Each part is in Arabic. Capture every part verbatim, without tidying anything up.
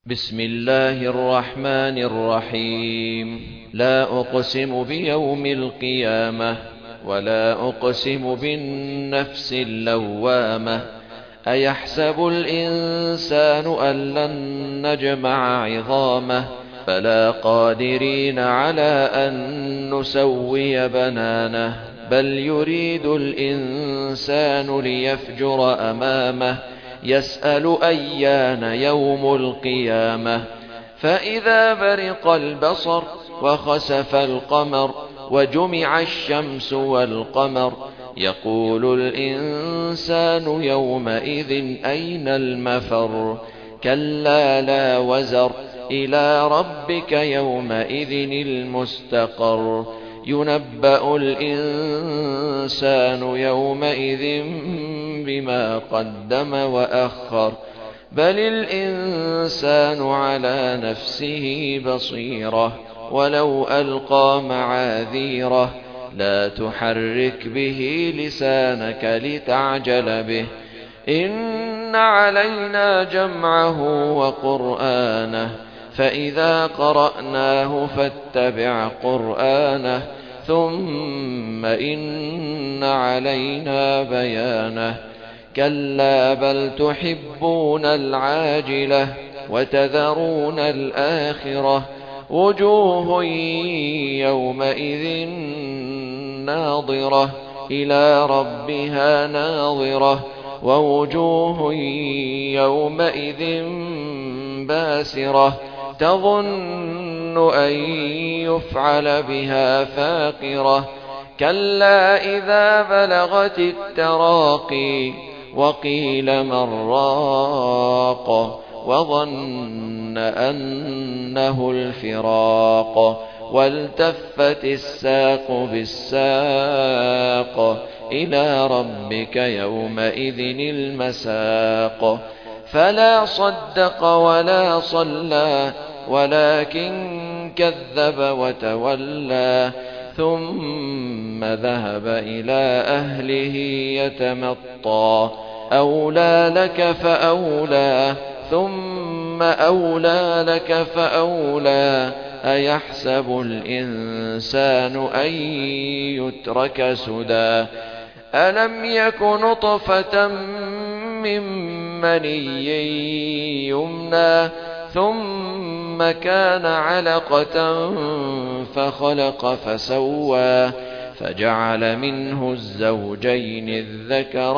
بسم الله الرحمن الرحيم. لا أقسم بيوم القيامة ولا أقسم بالنفس اللوامة. أيحسب الإنسان أن لن نجمع عظامه بلى قادرين على أن نسوي بنانه بل يريد الإنسان ليفجر أمامه يسأل أيان يوم القيامة. فإذا برق البصر وخسف القمر وجمع الشمس والقمر يقول الإنسان يومئذ أين المفر. كلا لا وزر إلى ربك يومئذ المستقر. ينبأ الإنسان يومئذ بما قدم وأخر بل الإنسان على نفسه بصيرة ولو ألقى معاذيره. لا تحرك به لسانك لتعجل به إن علينا جمعه وقرآنه فإذا قرأناه فاتبع قرآنه ثم إن علينا بيانه. كلا بل تحبون العاجلة وتذرون الآخرة وجوه يومئذ ناظرة إلى ربها ناظرة ووجوه يومئذ باسرة تظن أن يفعل بها فاقرة. كلا إذا بلغت التراقي وقيل من راق وظن أنه الفراق والتفت الساق بالساق إلى ربك يومئذ المساق. فلا صدق ولا صلى ولكن كذب وتولى ثم ذهب إلى أهله يتمطى. أولى لك فأولى ثم أولى لك فأولى. أيحسب الإنسان أن يترك سدى ألم يك نطفة من مني يمنى ثم كان علقة فخلق فسوى فجعل منه الزوجين الذكر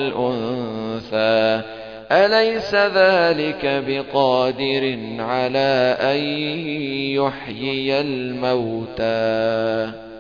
والأنثى. أليس ذلك بقادر على أن يحيي الموتى؟